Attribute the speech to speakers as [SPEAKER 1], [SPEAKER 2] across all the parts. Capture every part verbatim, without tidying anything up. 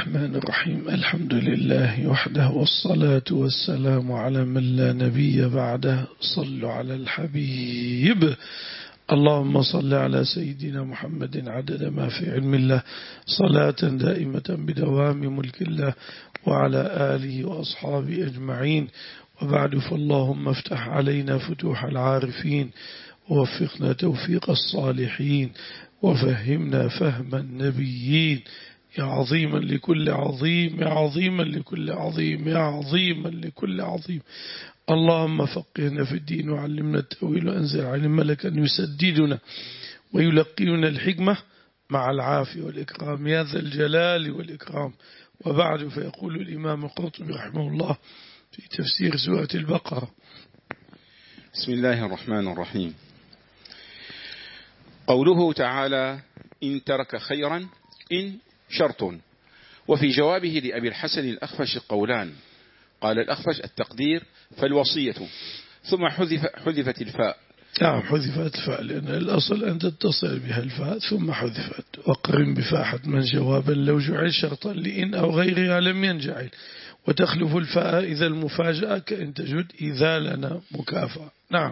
[SPEAKER 1] الرحمن الرحيم. الحمد لله وحده والصلاة والسلام على من لا نبي بعده. صلوا على الحبيب. اللهم صل على سيدنا محمد عدد ما في علم الله، صلاة دائمة بدوام ملك الله، وعلى آله وأصحابه أجمعين. وبعد، فاللهم افتح علينا فتوح العارفين، ووفقنا توفيق الصالحين، وفهمنا فهم النبيين. يا عظيما لكل عظيم، يا عظيما لكل عظيم، يا عظيما لكل عظيم. اللهم فقهنا في الدين وعلمنا التأويل، وأنزل علم لك أن يسددنا ويلقينا الحكمة مع العافية والإكرام يا ذا الجلال والإكرام. وبعد، فيقول الإمام القرطبي رحمه الله في تفسير سورة البقرة:
[SPEAKER 2] بسم الله الرحمن الرحيم. قوله تعالى: إن ترك خيرا، إن شرط. وفي جوابه لأبي الحسن الأخفش قولان. قال الأخفش: التقدير فالوصية، ثم حذف حذفت الفاء.
[SPEAKER 1] نعم، حذفت الفاء لأن الأصل أن تتصل بها الفاء ثم حذفت. وقرن بفاء حتما جوابا لو جعل شرطا لإن أو غيرها لم ينجعل. وتخلف الفاء إذا المفاجأة كأن تجد إذا لنا مكافأة. نعم.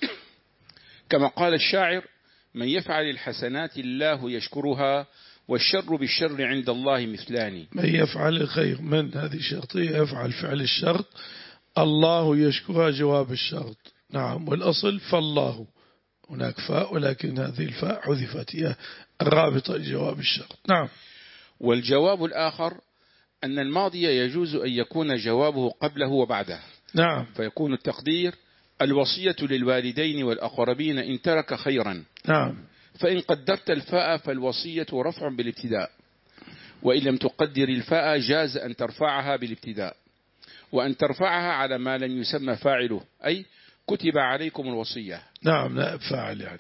[SPEAKER 2] كما قال الشاعر: من يفعل الحسنات الله يشكرها، والشر بالشر عند الله مثلان.
[SPEAKER 1] من يفعل الخير، من هذه شرطية، يفعل فعل الشرط، الله يشكرها جواب الشرط. نعم. والأصل فالله، هناك فاء ولكن هذه الفاء حذفت، هي الرابطة لجواب الشرط. نعم.
[SPEAKER 2] والجواب الآخر أن الماضي يجوز أن يكون جوابه قبله وبعده.
[SPEAKER 1] نعم.
[SPEAKER 2] فيكون التقدير: الوصية للوالدين والأقربين إن ترك خيرا.
[SPEAKER 1] نعم.
[SPEAKER 2] فإن قدرت الفاء فالوصية رفع بالابتداء، وإن لم تقدر الفاء جاز أن ترفعها بالابتداء، وأن ترفعها على ما لم يسمى فاعله، أي كتب عليكم الوصية.
[SPEAKER 1] نعم، لا فاعل يعني.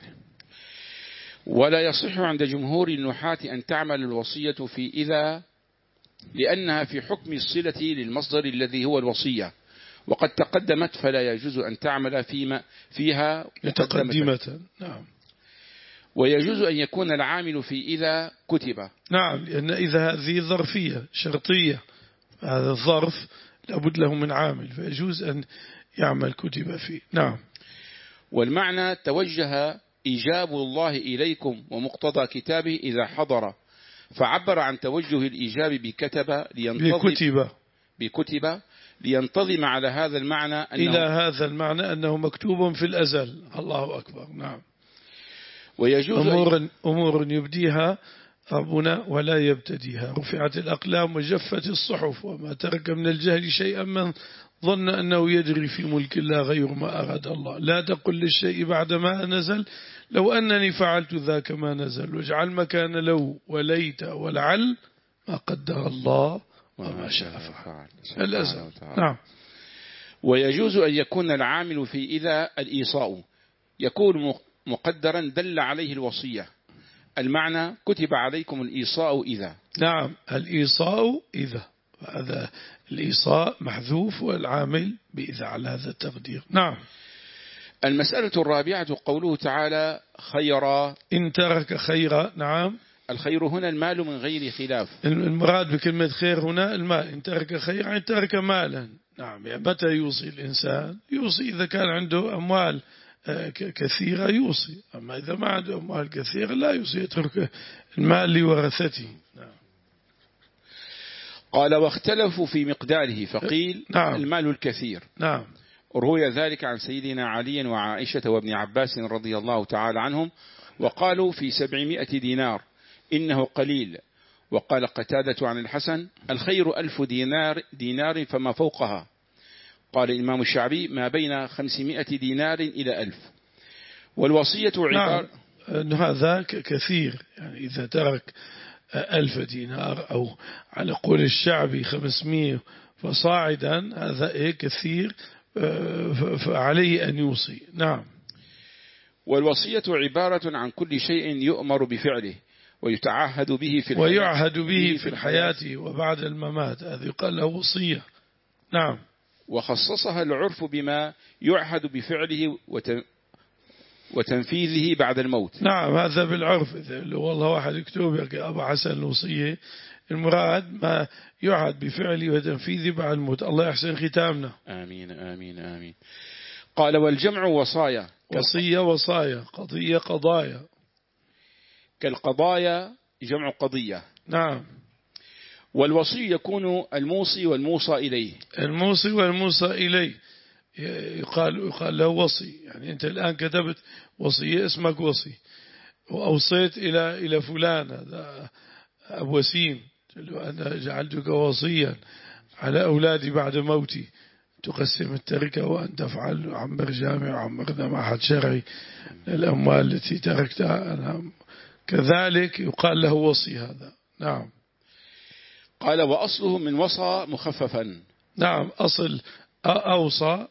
[SPEAKER 2] ولا يصح عند جمهور النحاة أن تعمل الوصية في إذا، لأنها في حكم الصلة للمصدر الذي هو الوصية، وقد تقدمت، فلا يجوز أن تعمل فيما فيها
[SPEAKER 1] متقدمة. نعم.
[SPEAKER 2] ويجوز أن يكون العامل في إذا كتب.
[SPEAKER 1] نعم، لأن إذا هذه ظرفية شرطية، هذا الظرف لابد له من عامل، فيجوز أن يعمل كتب فيه. نعم.
[SPEAKER 2] والمعنى: توجه إيجاب الله إليكم ومقتضى كتابه إذا حضر، فعبر عن توجه الإيجاب بكتب لينتظم
[SPEAKER 1] بكتب
[SPEAKER 2] بكتب لينتظم على هذا المعنى أنه
[SPEAKER 1] إلى هذا المعنى أنه مكتوب في الأزل. الله أكبر. نعم.
[SPEAKER 2] ويجوز
[SPEAKER 1] أمور, أمور يبديها ربنا ولا يبتديها. رفعت الأقلام وجفت الصحف، وما ترك من الجهل شيئا من ظن أنه يجري في ملك الله غير ما أراد الله. لا تقل للشيء بعد ما نزل لو أنني فعلت ذاك ما نزل، واجعل مكان لو وليت ولعل ما قدر الله وما شاء فعل. الأزل. نعم.
[SPEAKER 2] ويجوز أن يكون العامل في إذا الإيصاء، يكون مقدرا دل عليه الوصية. المعنى: كتب عليكم الإيصاء إذا.
[SPEAKER 1] نعم، الإيصاء إذا، هذا الإيصاء محذوف والعامل بإذا على هذا التقدير. نعم.
[SPEAKER 2] المسألة الرابعة قوله تعالى: خيرا،
[SPEAKER 1] إن ترك خيرا. نعم.
[SPEAKER 2] الخير هنا المال من غير خلاف.
[SPEAKER 1] المراد بكلمة خير هنا المال. إن ترك خيرا إن ترك مالا. نعم. يعني متى يوصي الإنسان؟ يوصي إذا كان عنده أموال كثيرة يوصي، أما إذا ما عنده أموال كثيرة لا يوصي، يترك المال لورثته. نعم.
[SPEAKER 2] قال: واختلفوا في مقداره، فقيل:
[SPEAKER 1] نعم.
[SPEAKER 2] المال الكثير.
[SPEAKER 1] نعم.
[SPEAKER 2] روي ذلك عن سيدنا علي وعائشة وابن عباس رضي الله تعالى عنهم، وقالوا في سبعمائة دينار إنه قليل. وقال قتادة عن الحسن: الخير ألف دينار دينار فما فوقها. قال الإمام الشعبي: ما بين خمسمائة دينار إلى ألف. والوصية عبارة.
[SPEAKER 1] نعم. هذا كثير، يعني إذا ترك ألف دينار أو على قول الشعبي خمسمائة فصاعدا، هذا إيه كثير، فعليه أن يوصي. نعم.
[SPEAKER 2] والوصية عبارة عن كل شيء يؤمر بفعله ويتعهد به في الحياة
[SPEAKER 1] ويعهد به في الحياة وبعد الممات، هذا يقال له وصية. نعم.
[SPEAKER 2] وخصصها العرف بما يعهد بفعله وتنفيذه بعد الموت.
[SPEAKER 1] نعم، هذا بالعرف. إذا والله واحد يكتب يا أبا حسن الوصية المراد ما يعد بفعله وتنفيذه بعد الموت. الله يحسن ختامنا.
[SPEAKER 2] آمين آمين آمين. قال والجمع وصايا،
[SPEAKER 1] وصية وصايا، قضية قضايا.
[SPEAKER 2] كالقضايا جمع قضية.
[SPEAKER 1] نعم.
[SPEAKER 2] والوصي يكون الموصي والموصى إليه.
[SPEAKER 1] الموصي والموصى إليه يقال يقال له وصي. يعني أنت الآن كتبت وصية اسمك وصي، وأوصيت إلى إلى فلان هذا أبو وسيم أنا جعلتك وصيا على أولادي بعد موتي، تقسم التركة وأن تفعل عمر جامع عمرنا معهد شرعي الأموال التي تركتها أنا، كذلك يقال له وصي هذا. نعم.
[SPEAKER 2] قال وأصله من وصى مخففا.
[SPEAKER 1] نعم، أصل أوصى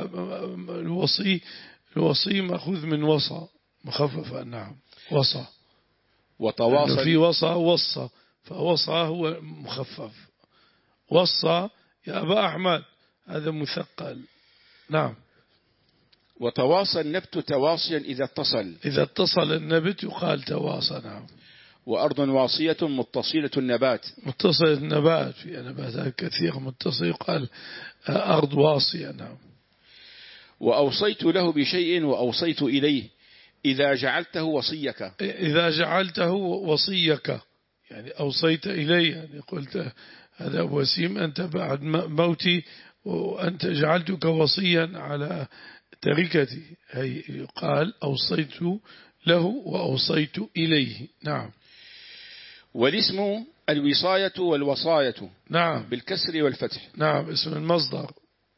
[SPEAKER 1] الوصي، الوصي مأخوذ من وصى مخففا. نعم وصى.
[SPEAKER 2] وتواصل
[SPEAKER 1] في وصى وصى، فوصى هو مخفف. وصى يا أبا أحمد هذا مثقل. نعم.
[SPEAKER 2] وتواصى النبت تواصيا إذا اتصل.
[SPEAKER 1] إذا اتصل النبت يقال تواصى. نعم.
[SPEAKER 2] وأرض واصية متصلة النبات.
[SPEAKER 1] متصل النبات، في نباتات كثيرة متصل يقال أرض واصية. نعم.
[SPEAKER 2] وأوصيت له بشيء وأوصيت إليه إذا جعلته وصيك.
[SPEAKER 1] إذا جعلته وصيك يعني أوصيت إليه، يعني قلت هذا وسيم أنت بعد موتي وأنت جعلتك وصيا على تركتي، هي يقال أوصيت له وأوصيت إليه. نعم.
[SPEAKER 2] والاسم الوصاية والوصاية.
[SPEAKER 1] نعم.
[SPEAKER 2] بالكسر والفتح.
[SPEAKER 1] نعم اسم المصدر.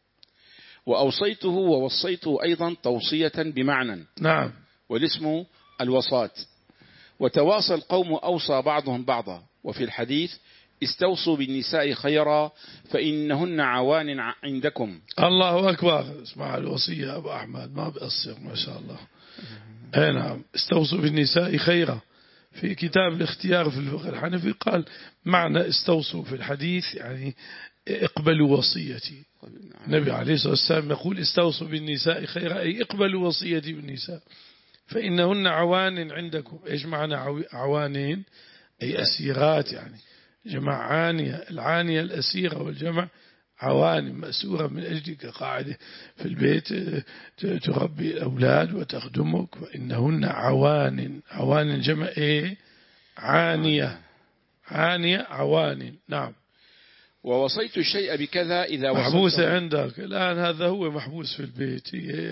[SPEAKER 2] وأوصيته ووصيته أيضا توصية بمعنى.
[SPEAKER 1] نعم.
[SPEAKER 2] والاسم الوصاة. وتواصى القوم أوصى بعضهم بعضا. وفي الحديث استوصوا بالنساء خيرا فإنهن عوان عندكم.
[SPEAKER 1] الله أكبر. اسمع الوصية أبو أحمد ما بأصر ما شاء الله. أي نعم. استوصوا بالنساء خيرا في كتاب الاختيار في الفقه الحنفي قال معنى استوصوا في الحديث يعني اقبلوا وصيتي. النبي عليه الصلاة والسلام يقول استوصوا بالنساء خيرا أي اقبلوا وصيتي بالنساء فإنهن عوان عندكم. إيش معنى عوانين؟ أي أسيرات، يعني جمع عانية، العانية الأسيرة والجمع عوان مأسورة من أجلك قاعدة في البيت تربي الأولاد وتخدمك، فإنهن عوان. عوان جمع إيه؟ عانية. عانية عوان. نعم.
[SPEAKER 2] ووصيت الشيء بكذا إذا وصلته.
[SPEAKER 1] محبوسة عندك الآن، هذا هو محبوس في البيت،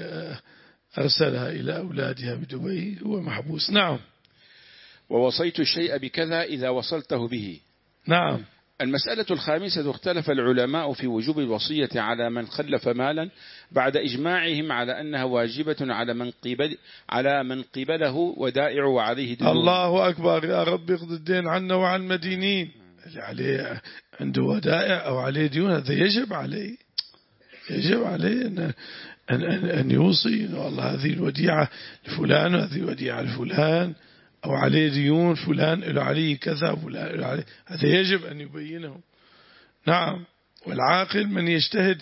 [SPEAKER 1] أرسلها إلى أولادها بدبي، هو محبوس. نعم.
[SPEAKER 2] ووصيت الشيء بكذا إذا وصلته به.
[SPEAKER 1] نعم.
[SPEAKER 2] المسألة الخامسة اختلف العلماء في وجوب الوصية على من خلف مالا بعد إجماعهم على أنها واجبة على من قبل على من قبله ودائع وعليه ديون. الله
[SPEAKER 1] أكبر. يا رب اقض الدين عنا وعن المدينين. اللي عليه عنده ودائع أو عليه ديون هذا يجب عليه، يجب عليه أن أن أن يوصي والله هذه الوديعة لفلان وهذه الوديعة لفلان، أو عليه ديون فلان له عليه كذا فلان له عليه، هذا يجب أن يبينه. نعم. والعاقل من يجتهد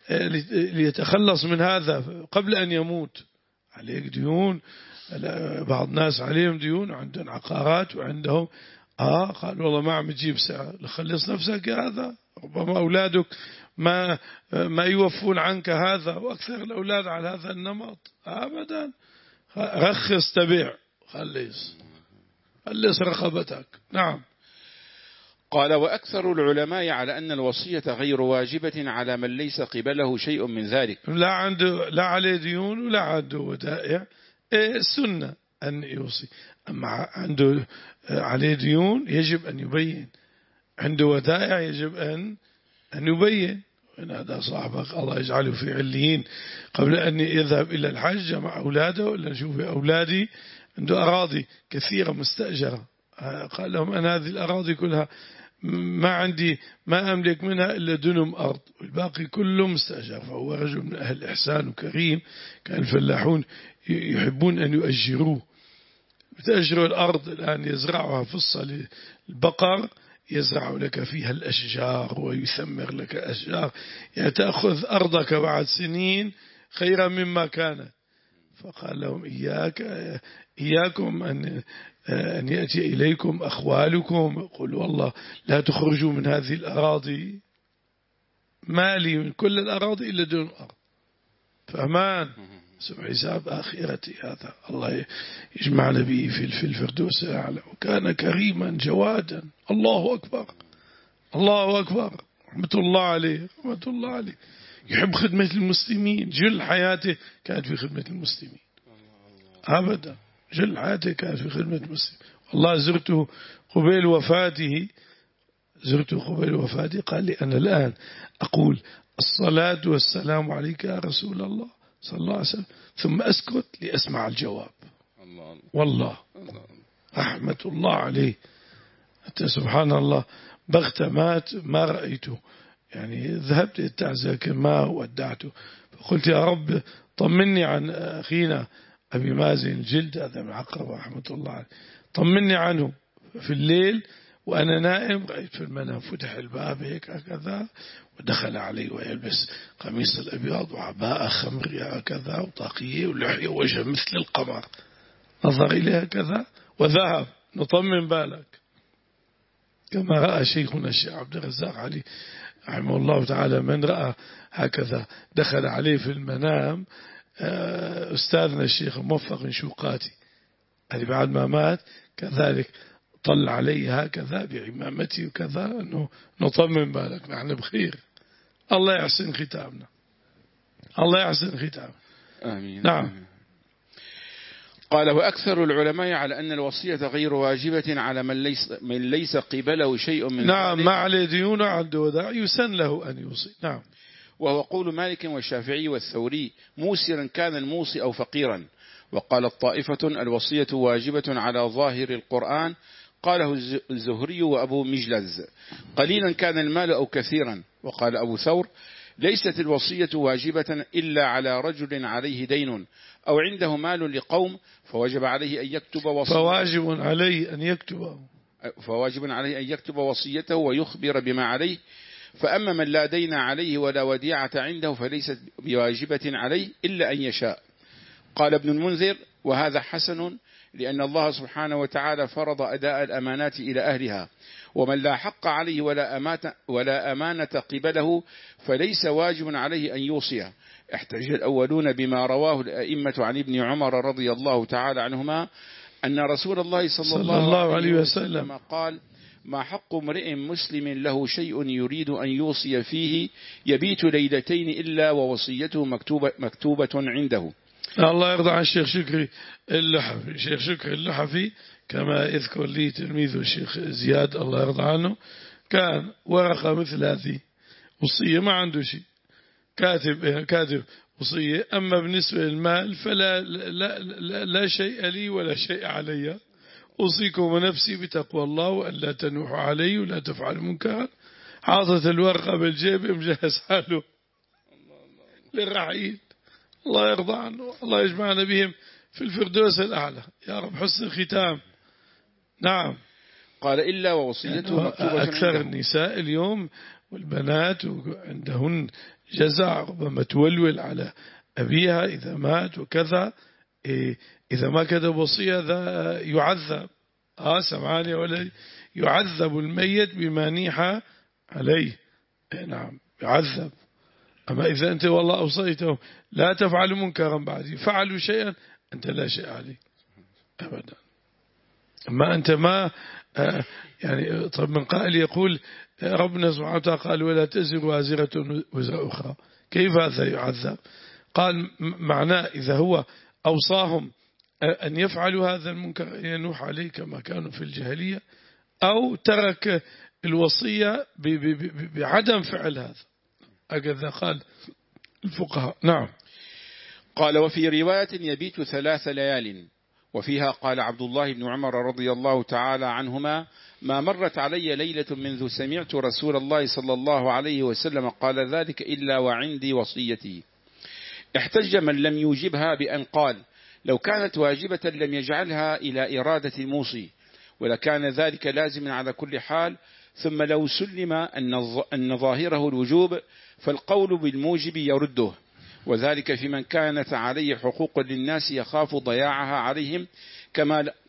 [SPEAKER 1] ليتخلص من هذا قبل أن يموت. عليك ديون، بعض الناس عليهم ديون وعندهم عقارات وعندهم آه قال والله ما عم تجيب سعر، لخلص نفسك هذا، ربما أولادك ما ما يوفون عنك هذا، وأكثر الأولاد على هذا النمط. أبدا. رخص تبيع، خلص خلص رقبتك. نعم.
[SPEAKER 2] قال وأكثر العلماء على أن الوصية غير واجبة على من ليس قبله شيء من ذلك،
[SPEAKER 1] لا عنده لا عليه ديون ولا عنده ودائع. إيه السنة أن يوصي، أما عنده عليه ديون يجب أن يبين، عنده ودائع يجب أن أن يبين. هذا صاحبك الله يجعله في عليين قبل أن يذهب إلى الحج جمع أولاده، ولا نشوف أولادي عنده أراضي كثيرة مستأجرة، قال لهم أنا هذه الأراضي كلها ما عندي ما أملك منها إلا دنم أرض والباقي كله مستأجر. فهو رجل من أهل الإحسان وكريم، كان الفلاحون يحبون أن يؤجروه. بتأجروا الأرض الآن يزرعها فصة للبقر، يزرع لك فيها الأشجار ويثمر لك أشجار، يعني تأخذ أرضك بعد سنين خيرا مما كانت. فقال لهم إياك إياكم أن أن يأتي إليكم أخوالكم يقول والله لا تخرجوا من هذه الأراضي، ما لي من كل الأراضي إلا دون الأرض، فأمان سوى حساب آخرتي. هذا الله يجمعنا به في الفردوس الأعلى. وكان كريما جوادا. الله أكبر الله أكبر، رحمة الله عليه رحمة الله عليه. يحب خدمة المسلمين، جل حياته كانت في خدمة المسلمين أبدا، جل حياته كانت في خدمة المسلمين. والله زرته قبيل وفاته، زرته قبيل وفاته قال لي أنا الآن أقول الصلاة والسلام عليك يا رسول الله صلى الله عليه وسلم ثم أسكت لأسمع الجواب. والله رحمة الله عليه. حتى سبحان الله بغت مات ما رأيته، يعني ذهبت التعزية ما ودعته، فقلت يا رب طمني عن أخينا أبي مازن الجلد هذا من عقرب رحمة الله عليه، طمني عنه. في الليل وأنا نائم رأيت في المنام فتح الباب هيك هكذا ودخل علي ويلبس قميص الأبيض وعباءة خمرية هكذا وطاقية ولحية وجه مثل القمر، نظر إليها كذا وذهب. نطمن بالك كما رأى شيخنا الشيخ عبد الرزاق علي رحمه الله تعالى، من رأى هكذا دخل عليه في المنام أستاذنا الشيخ موفق شوقاتي، هذه بعد ما مات كذلك طل علي هكذا بعمامتي وكذا، أنه نطمن بالك نحن بخير. الله يحسن ختامنا، الله يحسن ختامنا.
[SPEAKER 2] آمين.
[SPEAKER 1] نعم.
[SPEAKER 2] قال وأكثر العلماء على أن الوصية غير واجبة على من ليس, من ليس قبله شيء من
[SPEAKER 1] نعم، ما عليه ديون عنده وداع يسن له أن يوصي. نعم.
[SPEAKER 2] وهو قول مالك والشافعي والثوري موسرا كان الموصي أو فقيرا. وقال الطائفة الوصية واجبة على ظاهر القرآن، قاله الزهري وأبو مجلز، قليلا كان المال أو كثيرا. وقال أبو ثور ليست الوصية واجبة إلا على رجل عليه دين أو عنده مال لقوم فوجب عليه أن يكتب وصيته
[SPEAKER 1] فواجب عليه أن يكتب
[SPEAKER 2] فواجب عليه أن يكتب وصيته ويخبر بما عليه. فأما من لا دين عليه ولا وديعة عنده فليست بواجبة عليه إلا أن يشاء. قال ابن المنذر وهذا حسن، لأن الله سبحانه وتعالى فرض أداء الأمانات إلى أهلها، ومن لا حق عليه ولا, ولا أمانة قبله فليس واجب عليه أن يوصيها. احتج الأولون بما رواه الأئمة عن ابن عمر رضي الله تعالى عنهما أن رسول الله صلى, صلى الله, الله عليه وسلم قال ما حق امرئ مسلم له شيء يريد أن يوصي فيه يبيت ليلتين إلا ووصيته مكتوبة, مكتوبة عنده.
[SPEAKER 1] الله يرضى عن الشيخ شكري اللحفي. الشيخ شكري اللحفي كما يذكر لي تلميذه الشيخ زياد الله يرضى عنه، كان ورقة مثل هذه وصية ما عنده شيء، كاتب كاتب وصية، أما بالنسبة للمال فلا لا, لا, لا شيء لي ولا شيء علي، أوصيكم ونفسي بتقوى الله وأن لا تنوحوا علي ولا تفعلوا منكرا. حاطت الورقة بالجيب مجهز حاله للرحيل. الله يرضى عنه، الله يجمعنا بهم في الفردوس الأعلى يا رب. حسن الختام. نعم.
[SPEAKER 2] قال إلا ووصيته
[SPEAKER 1] يعني
[SPEAKER 2] مكتوبة
[SPEAKER 1] أكثر
[SPEAKER 2] عنده.
[SPEAKER 1] النساء اليوم والبنات عندهن جزع ربما تولول على أبيها إذا مات وكذا، إذا ما كتب وصية ذا يعذب. آه سمعاني ولا يعذب الميت بما نيح عليه. نعم يعذب. أما إذا أنت والله أوصيته لا تفعلوا منكرا بعدي فعلوا شيئا أنت لا شيء عليه أبدا. أما أنت ما يعني طب من قائل يقول ربنا سبحانه وتعالى قال ولا تزر وازرة وزر أخرى، كيف هذا يعذب؟ قال معناه إذا هو أوصاهم أن يفعلوا هذا المنكر ينوح عليه كما كانوا في الجاهلية، أو ترك الوصية بعدم فعل هذا، هكذا قال الفقهاء. نعم.
[SPEAKER 2] قال وفي رواية يبيت ثلاث ليال، وفيها قال عبد الله بن عمر رضي الله تعالى عنهما ما مرت علي ليلة منذ سمعت رسول الله صلى الله عليه وسلم قال ذلك إلا وعندي وصيتي. احتج من لم يوجبها بأن قال لو كانت واجبة لم يجعلها إلى إرادة الموصي ولكان ذلك لازما على كل حال، ثم لو سلم أن ظاهره الوجوب فالقول بالموجب يرده، وذلك في من كانت عليه حقوق للناس يخاف ضياعها عليهم كما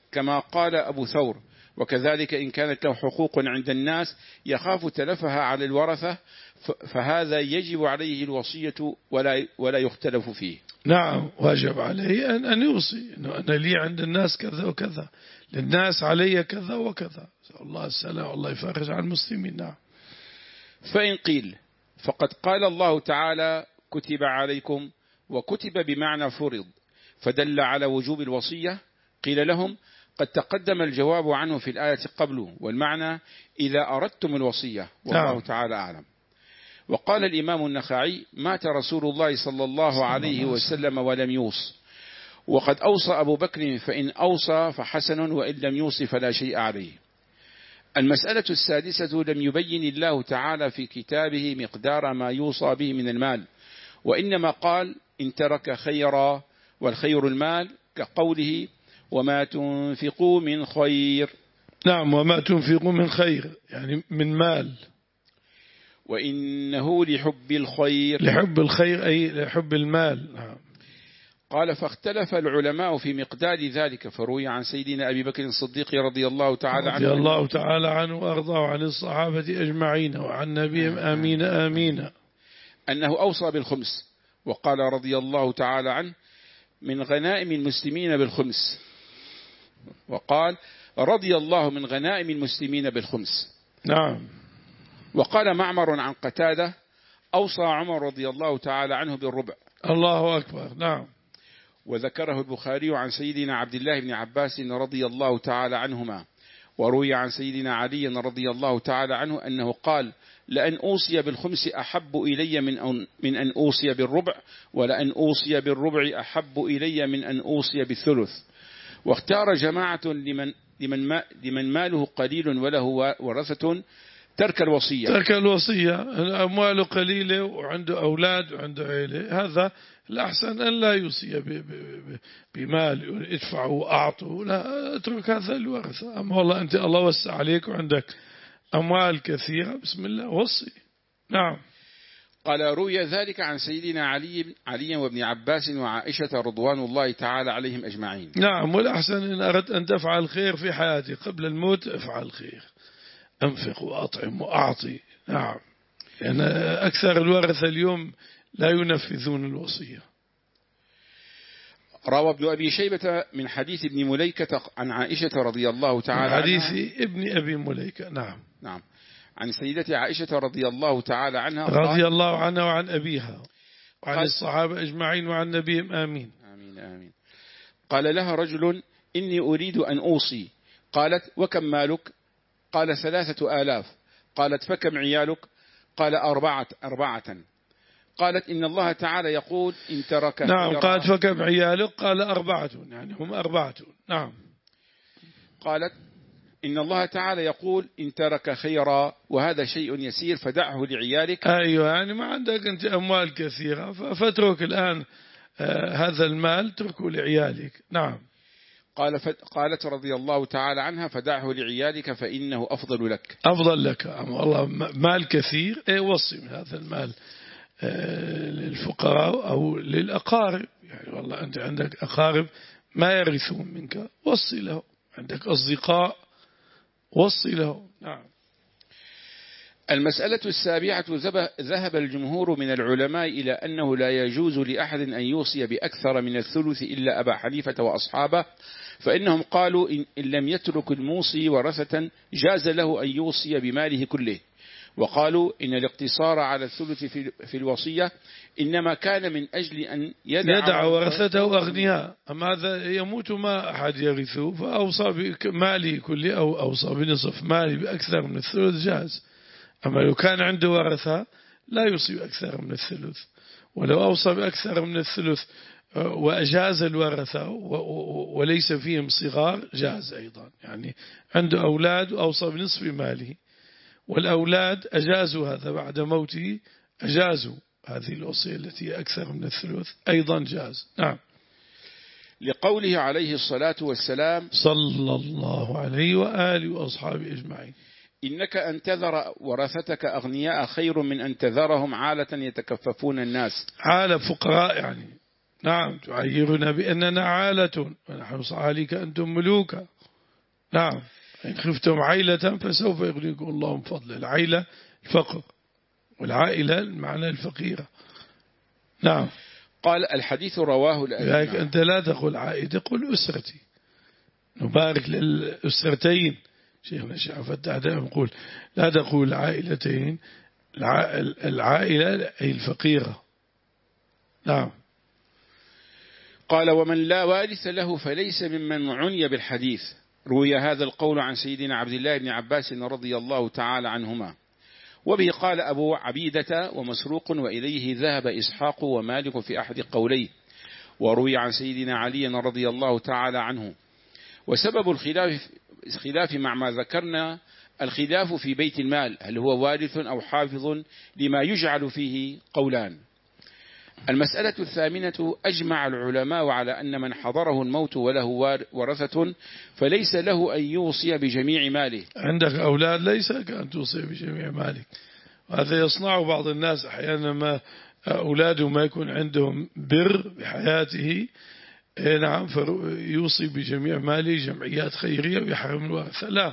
[SPEAKER 2] كما قال أبو ثور: وكذلك إن كانت له حقوق عند الناس يخاف تلفها على الورثة فهذا يجب عليه الوصية ولا ولا يختلف فيه.
[SPEAKER 1] نعم، واجب عليه أن أن يوصي إنه أنا لي عند الناس كذا وكذا، للناس علي كذا وكذا. الله السلام، الله يفرج عن المسلمين. نعم.
[SPEAKER 2] فإن قيل فقد قال الله تعالى: كتب عليكم، وكتب بمعنى فرض، فدل على وجوب الوصية. قيل لهم: قد تقدم الجواب عنه في الآية قبله، والمعنى إذا أردتم الوصية، والله نعم. تعالى أعلم. وقال الإمام النخعي: مات رسول الله صلى الله عليه وسلم ولم يوص، وقد أوصى أبو بكر، فإن أوصى فحسن، وإن لم يوص فلا شيء عليه. المسألة السادسة: لم يبين الله تعالى في كتابه مقدار ما يوصى به من المال، وإنما قال: إن ترك خيرا، والخير المال، كقوله: وما تنفقوا من خير.
[SPEAKER 1] نعم، وما تنفقوا من خير يعني من مال.
[SPEAKER 2] وإنه لحب الخير،
[SPEAKER 1] لحب الخير أي لحب المال. نعم.
[SPEAKER 2] قال: فاختلف العلماء في مقدار ذلك، فروي عن سيدنا أبي بكر الصديق رضي الله تعالى عنه
[SPEAKER 1] رضي الله تعالى عنه وأرضاه عن الصحابة أجمعين وعن نبيهم آمين آمين
[SPEAKER 2] أنه أوصى بالخمس، وقال رضي الله تعالى عنه: من غنائم المسلمين بالخمس، وقال: رضي الله من غنائم المسلمين بالخمس.
[SPEAKER 1] نعم.
[SPEAKER 2] وقال معمر عن قتادة: أوصى عمر رضي الله تعالى عنه بالربع.
[SPEAKER 1] الله أكبر. نعم.
[SPEAKER 2] وذكره البخاري عن سيدنا عبد الله بن عباس رضي الله تعالى عنهما. وروي عن سيدنا علي رضي الله تعالى عنه أنه قال: لأن أوصي بالخمس أحب إلي من أن, من أن أوصي بالربع، ولأن أوصي بالربع أحب إلي من أن أوصي بالثلث. واختار جماعة لمن, لمن, ما لمن ماله قليل وله ورثة ترك الوصية.
[SPEAKER 1] ترك الوصية، أمواله قليلة وعنده أولاد وعنده عائلة، هذا الأحسن أن لا يوصي بمال ادفعه وأعطه، لا، اترك هذا الورثة. أما والله أنت الله وسع عليك وعندك أموال كثيرة، بسم الله وصي. نعم.
[SPEAKER 2] قال: روي ذلك عن سيدنا علي علي وابن عباس وعائشة رضوان الله تعالى عليهم أجمعين.
[SPEAKER 1] نعم. والأحسن إن أردت أن تفعل الخير في حياتك قبل الموت افعل الخير، أنفق وأطعم وأعطي. نعم. يعني أكثر الورثة اليوم لا ينفذون الوصية.
[SPEAKER 2] روى ابن أبي شيبة من حديث ابن مليكة عن عائشة رضي الله تعالى عنها.
[SPEAKER 1] حديث ابن أبي مليكة. نعم.
[SPEAKER 2] نعم. عن سيدة عائشة رضي الله تعالى عنها
[SPEAKER 1] رضي الله عنها وعن أبيها وعن الصحابة أجمعين وعن نبيهم آمين
[SPEAKER 2] آمين آمين. قال لها رجل: إني أريد أن أوصي. قالت: وكم مالك؟ قال: ثلاثة آلاف. قالت: فكم عيالك؟ قال: أربعة أربعة. قالت: إن الله تعالى يقول: إن ترك.
[SPEAKER 1] نعم. قالت: فكم عيالك؟ قال: أربعة، يعني هم أربعة. نعم.
[SPEAKER 2] قالت: إن الله تعالى يقول: إن ترك خيرا، وهذا شيء يسير، فدعه لعيالك.
[SPEAKER 1] أيوة، يعني ما عندك أنت أموال كثيرة، فاترك الآن آه هذا المال تركه لعيالك. نعم.
[SPEAKER 2] قال قالت رضي الله تعالى عنها: فدعه لعيالك فإنه أفضل لك.
[SPEAKER 1] أفضل لك. أما والله مال كثير، إيه، وصي من هذا المال آه للفقراء أو للأقارب. يعني والله أنت عندك أقارب ما يرثون منك، وصي له. عندك أصدقاء، وصي له. نعم.
[SPEAKER 2] المسألة السابعة: ذهب الجمهور من العلماء إلى أنه لا يجوز لأحد أن يوصي بأكثر من الثلث إلا أبا حنيفة وأصحابه، فإنهم قالوا إن لم يترك الموصي ورثة جاز له أن يوصي بماله كله. وقالوا إن الاقتصار على الثلث في الوصية إنما كان من أجل أن يدع,
[SPEAKER 1] يدع ورثته أغنياء، أما هذا يموت ما أحد يرثه، فأوصى بماله كله أو أوصى بنصف ماله بأكثر من الثلث جاز. أما لو كان عنده ورثة لا يوصي بأكثر من الثلث، ولو أوصى بأكثر من الثلث وأجاز الورثة وليس فيهم صغار جاز أيضا. يعني عنده أولاد وأوصى بنصف ماله، والأولاد أجازوا هذا بعد موته، أجازوا هذه الوصية التي أكثر من الثلث أيضا جاز. نعم.
[SPEAKER 2] لقوله عليه الصلاة والسلام
[SPEAKER 1] صلى الله عليه وآله وأصحابه أجمعين:
[SPEAKER 2] إنك أن تذر ورثتك أغنياء خير من أن تذرهم عالة يتكففون الناس.
[SPEAKER 1] عالة فقراء يعني. نعم. تعيرنا بأننا عالة ونحن صعاليك أنتم ملوكا. نعم. إن خفتم عيلة فسوف يغنيكم الله من فضله. العيلة الفقر، والعائلة المعنى الفقيرة. نعم.
[SPEAKER 2] قال الحديث رواه الأئمة.
[SPEAKER 1] أنت لا تقول عائلة، تقول أسرتي، نبارك للأسرتين. شيخنا الشيخ فتح دائما يقول لا تقول عائلتين، العائلة أي الفقيرة. نعم.
[SPEAKER 2] قال ومن لا وارث له فليس ممن عني بالحديث. روي هذا القول عن سيدنا عبد الله بن عباس رضي الله تعالى عنهما، وبه قال أبو عبيدة ومسروق، وإليه ذهب إسحاق ومالك في أحد قوليه. وروي عن سيدنا علي رضي الله تعالى عنه. وسبب الخلاف خلاف مع ما ذكرنا الخلاف في بيت المال، هل هو وارث أو حافظ، لما يجعل فيه قولان. المسألة الثامنة: أجمع العلماء على أن من حضره الموت وله ورثة فليس له أن يوصي بجميع ماله.
[SPEAKER 1] عندك أولاد ليس كأن توصي بجميع مالك، وهذا يصنع بعض الناس أحيانا، ما أولاده ما يكون عندهم بر بحياته، نعم، فيوصي بجميع ماله جمعيات خيرية ويحرم الورثة. لا.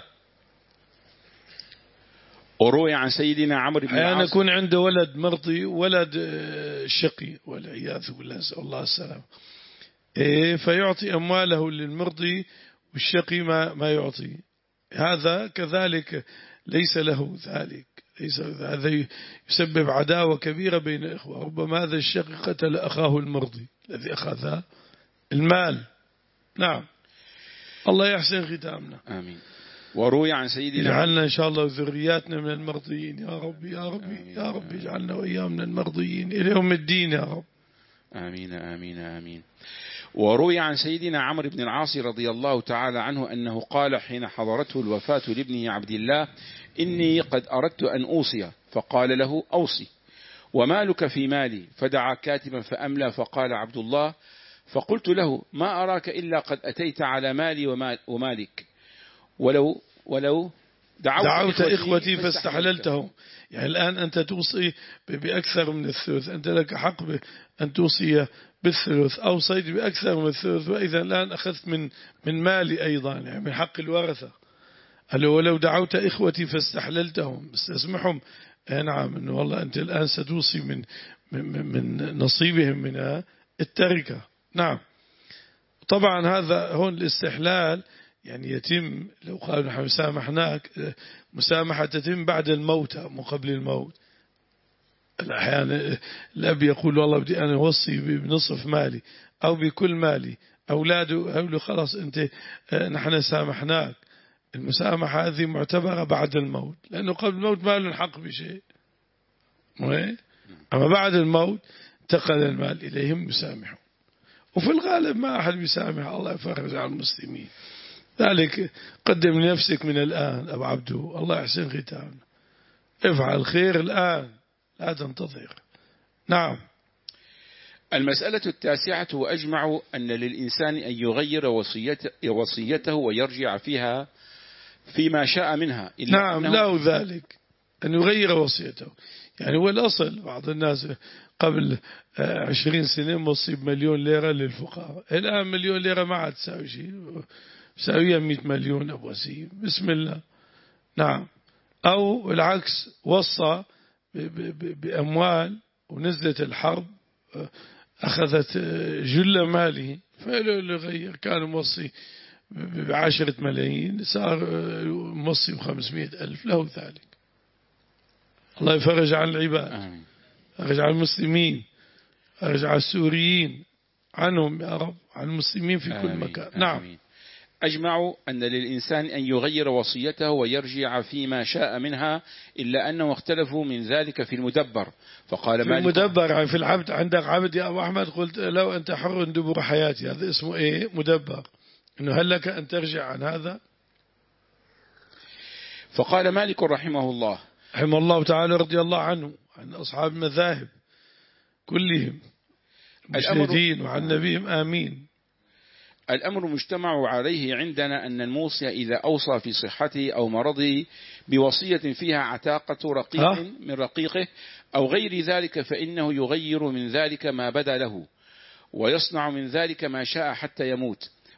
[SPEAKER 2] وروي عن سيدنا عمرو بن العاص
[SPEAKER 1] أحيانا يكون عنده ولد مرضي، ولد شقي والعياذ بالله، نسأل الله السلام، فيعطي أمواله للمرضي والشقي ما ما يعطي. هذا كذلك ليس له ذلك، ليس هذا يسبب عداوة كبيرة بين الإخوة. ربما هذا الشقي قتل أخاه المرضي الذي أخذ المال. نعم. الله يحسن ختامنا.
[SPEAKER 2] آمين. وروي عن سيدنا
[SPEAKER 1] اجعلنا إن شاء الله ذرياتنا من المرضيين يا رب يا رب يا رب، اجعلنا وإياه من المرضيين إلى يوم الدين يا رب.
[SPEAKER 2] آمين آمين آمين. وروي عن سيدنا عمرو بن العاص رضي الله تعالى عنه أنه قال حين حضرته الوفاة لابنه عبد الله: إني قد أردت أن أوصي، فقال له: أوصي، ومالك في مالي. فدعا كاتبا فأملى، فقال عبد الله: فقلت له: ما أراك إلا قد أتيت على مالي ومالك، ولو ولو دعوت,
[SPEAKER 1] دعوت
[SPEAKER 2] إخوتي,
[SPEAKER 1] إخوتي فاستحللتهم. يعني الآن أنت توصي بأكثر من الثلث، أنت لك حق أن توصي بالثلث، أوصيت بأكثر من الثلث، وإذا الآن أخذت من من مالي أيضا، يعني من حق الورثة. قال ولو دعوت إخوتي فاستحللتهم، استسمحهم. نعم، إنه والله أنت الآن ستوصي من من, من نصيبهم من التركة. نعم. طبعا هذا هون الاستحلال يعني يتم، لو قالوا نحن سامحناك، مسامحة تتم بعد الموت مو قبل الموت. أحيانا الأب يقول والله بدي أنا أوصي بنصف مالي أو بكل مالي، أولاده يقولوا خلاص أنت نحن سامحناك. المسامحة هذه معتبرة بعد الموت، لأنه قبل الموت ما له الحق بشيء، أما بعد الموت انتقل المال إليهم يسامحون. وفي الغالب ما أحد بيسامح، الله يفرج على المسلمين. ذلك قدم لنفسك من الآن أبو عبدو، الله يحسن ختامنا، افعل خير الآن لا تنتظر. نعم.
[SPEAKER 2] المسألة التاسعة: وأجمع أن للإنسان أن يغير وصيته, وصيته ويرجع فيها فيما شاء منها. إلا
[SPEAKER 1] نعم، له ذلك أن يغير وصيته. يعني هو الأصل بعض الناس قبل عشرين سنة مصيب مليون ليرة للفقراء، الآن مليون ليرة ما عاد تساوي شيء، تساويها مئة مليون أبو وسيم، بسم الله. نعم. أو العكس، وصى بأموال ونزلت الحرب أخذت جل ماله، فإله غير، كان موصي بعشرة ملايين صار موصي بخمسمائة ألف، له ذلك. الله يفرج عن العباد، يفرج عن المسلمين، يفرج عن السوريين، عنهم يا رب، عن المسلمين في كل مكان. نعم.
[SPEAKER 2] أجمعوا أن للإنسان أن يغير وصيته ويرجع فيما شاء منها، إلا أنه اختلفوا من ذلك في المدبر. فقال
[SPEAKER 1] في
[SPEAKER 2] مالك:
[SPEAKER 1] المدبر في العبد، عندك عبد يا أبو أحمد، قلت لو أنت حر دبر حياتي، هذا اسمه إيه؟ مدبر. إنه هل لك أن ترجع عن هذا؟
[SPEAKER 2] فقال مالك رحمه الله
[SPEAKER 1] رحمه الله تعالى رضي الله عنه عن أصحاب المذاهب كلهم المجتهدين وعن نبيهم آمين:
[SPEAKER 2] الأمر مجتمع عليه عندنا أن الموصي إذا أوصى في صحته أو مرضه بوصية فيها عتاقة رقيق من رقيقه أو غير ذلك، فإنه يغير من ذلك ما بدا له، ويصنع من ذلك ما شاء حتى يموت،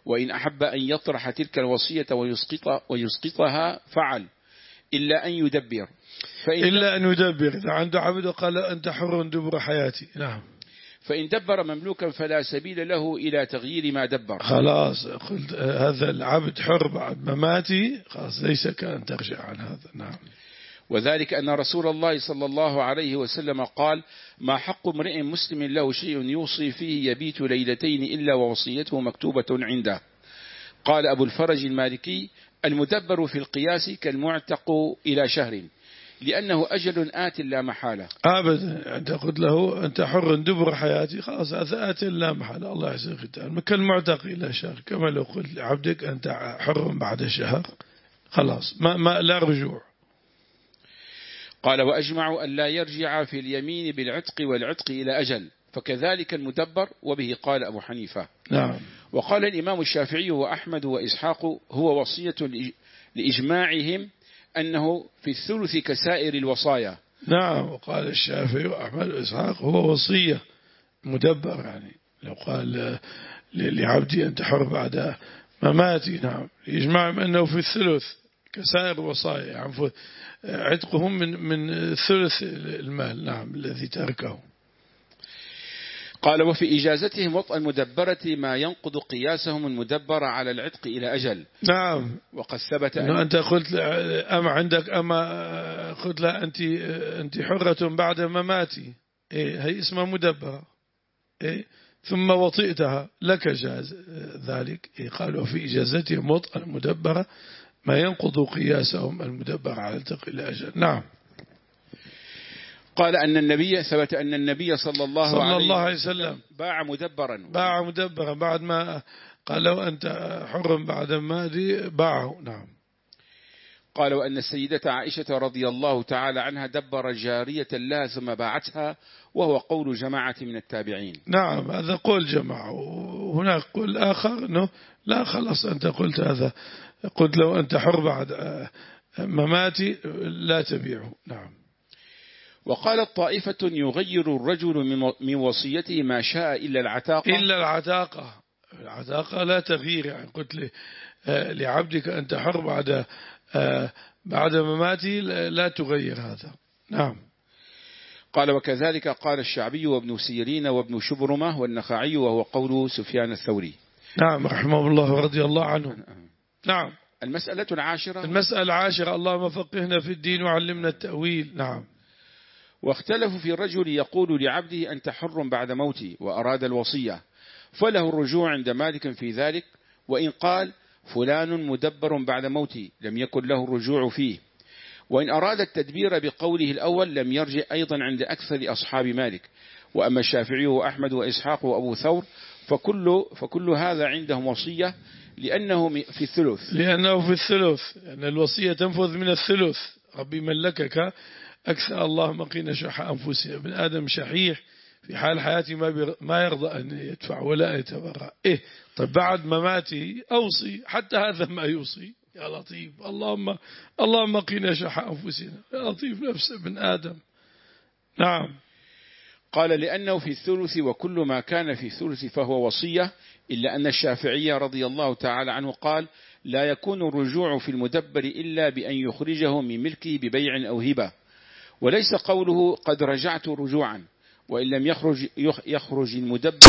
[SPEAKER 2] وإن أحب أن يطرح تلك الوصية ويسقط ويسقطها فعل إلا أن يدبر
[SPEAKER 1] فإن إلا أن يدبر إذا عنده عبد وقال أنت حر دبر حياتي. نعم.
[SPEAKER 2] فإن دبر مملوكا فلا سبيل له إلى تغيير ما دبر.
[SPEAKER 1] خلاص قلت هذا العبد حر بعد مماتي، خلاص ليس كأن ترجع عن هذا. نعم.
[SPEAKER 2] وذلك أن رسول الله صلى الله عليه وسلم قال: ما حق امرئ مسلم له شيء يوصي فيه يبيت ليلتين إلا ووصيته مكتوبة عنده. قال أبو الفرج المالكي: المدبر في القياس كالمعتق إلى شهر، لأنه أجل آت لا محالة.
[SPEAKER 1] أبدا أنت قلت له أنت حر دبر حياتي، خلاص هذا آت لا محالة، الله يحسن ختام. كالمعتق إلى شهر، كما لو قلت لعبدك أنت حر بعد شهر، خلاص ما, ما لا رجوع.
[SPEAKER 2] قال: وأجمعوا أن لا يرجع في اليمين بالعتق والعتق إلى أجل، فكذلك المدبر، وبه قال أبو حنيفة.
[SPEAKER 1] نعم.
[SPEAKER 2] وقال الإمام الشافعي وأحمد وإسحاق: هو وصية لإجماعهم أنه في الثلث كسائر الوصايا.
[SPEAKER 1] نعم. وقال الشافعي وأحمد وإسحاق هو وصية مدبر، يعني لو قال لعبدي أنت حر بعد مماتي، نعم، يجمعهم أنه في الثلث كسائر الوصايا، يعني عتقهم من من ثلث المال، نعم، الذي تركه.
[SPEAKER 2] قال: وفي إجازتهم وطأ المدبرة ما ينقض قياسهم المدبر على العتق إلى أجل.
[SPEAKER 1] نعم.
[SPEAKER 2] وقد ثبت
[SPEAKER 1] أن أنت قلت أما عندك أما قلت لا أنت أنت حرة بعد مماتي، إيه هي اسمها مدبرة، إيه ثم وطئتها لك جاز ذلك. إيه قالوا في إجازتهم وطأ المدبرة ما ينقض قياسهم المدبر على العتق إلى أجل. نعم.
[SPEAKER 2] قال أن النبي ثبت أن النبي صلى الله,
[SPEAKER 1] صلى
[SPEAKER 2] عليه,
[SPEAKER 1] الله عليه وسلم
[SPEAKER 2] باع مدبرا
[SPEAKER 1] باع مدبرا بعد ما قال له أنت حر بعد ما دي باعه. نعم.
[SPEAKER 2] قال: وأن السيدة عائشة رضي الله تعالى عنها دبر جارية لها ثم باعتها، وهو قول جماعة من التابعين.
[SPEAKER 1] نعم هذا قول جماعة، وهناك قول آخر أنه لا خلاص أنت قلت هذا، قلت لو أنت حر بعد مماتي لا تبيعه. نعم.
[SPEAKER 2] وقالت طائفة: يغير الرجل من وصيته ما شاء إلا العتاقة.
[SPEAKER 1] إلا العتاقة، العتاقة لا تغيير، يعني قلت لي لعبدك أنت حر بعد بعد مماتي لا تغير هذا. نعم.
[SPEAKER 2] قال: وكذلك قال الشعبي وابن سيرين وابن شبرمة والنخعي، وهو قول سفيان الثوري.
[SPEAKER 1] نعم رحمه الله ورضي الله عنه. نعم.
[SPEAKER 2] المسألة العاشرة
[SPEAKER 1] المسألة العاشرة اللهم فقهنا في الدين وعلمنا التأويل. نعم.
[SPEAKER 2] واختلفوا في الرجل يقول لعبده أنت حر بعد موتي وأراد الوصية، فله الرجوع عند مالك في ذلك، وإن قال فلان مدبر بعد موتي لم يكن له الرجوع فيه، وإن أراد التدبير بقوله الأول لم يرجع أيضا عند أكثر أصحاب مالك. وأما الشافعي وأحمد وإسحاق وأبو ثور فكل, فكل هذا عندهم وصية، لأنه في الثلث
[SPEAKER 1] لأنه في الثلث لأن الوصية تنفذ من الثلث. ربي ملكك أكثر، اللهم قنا شح أنفسنا. ابن آدم شحيح في حال حياتي ما ما يرضى أن يدفع ولا يتبرع. إيه طيب بعد مماتي أوصي، حتى هذا ما يوصي. يا لطيف، اللهم اللهم قنا شح أنفسنا، يا لطيف نفس ابن آدم. نعم.
[SPEAKER 2] قال: لأنه في الثلث، وكل ما كان في الثلث فهو وصية، إلا أن الشافعي رضي الله تعالى عنه قال: لا يكون الرجوع في المدبر إلا بأن يخرجه من ملكه ببيع أو هبة، وليس قوله قد رجعت رجوعا، وإن لم يخرج يخرج المدبر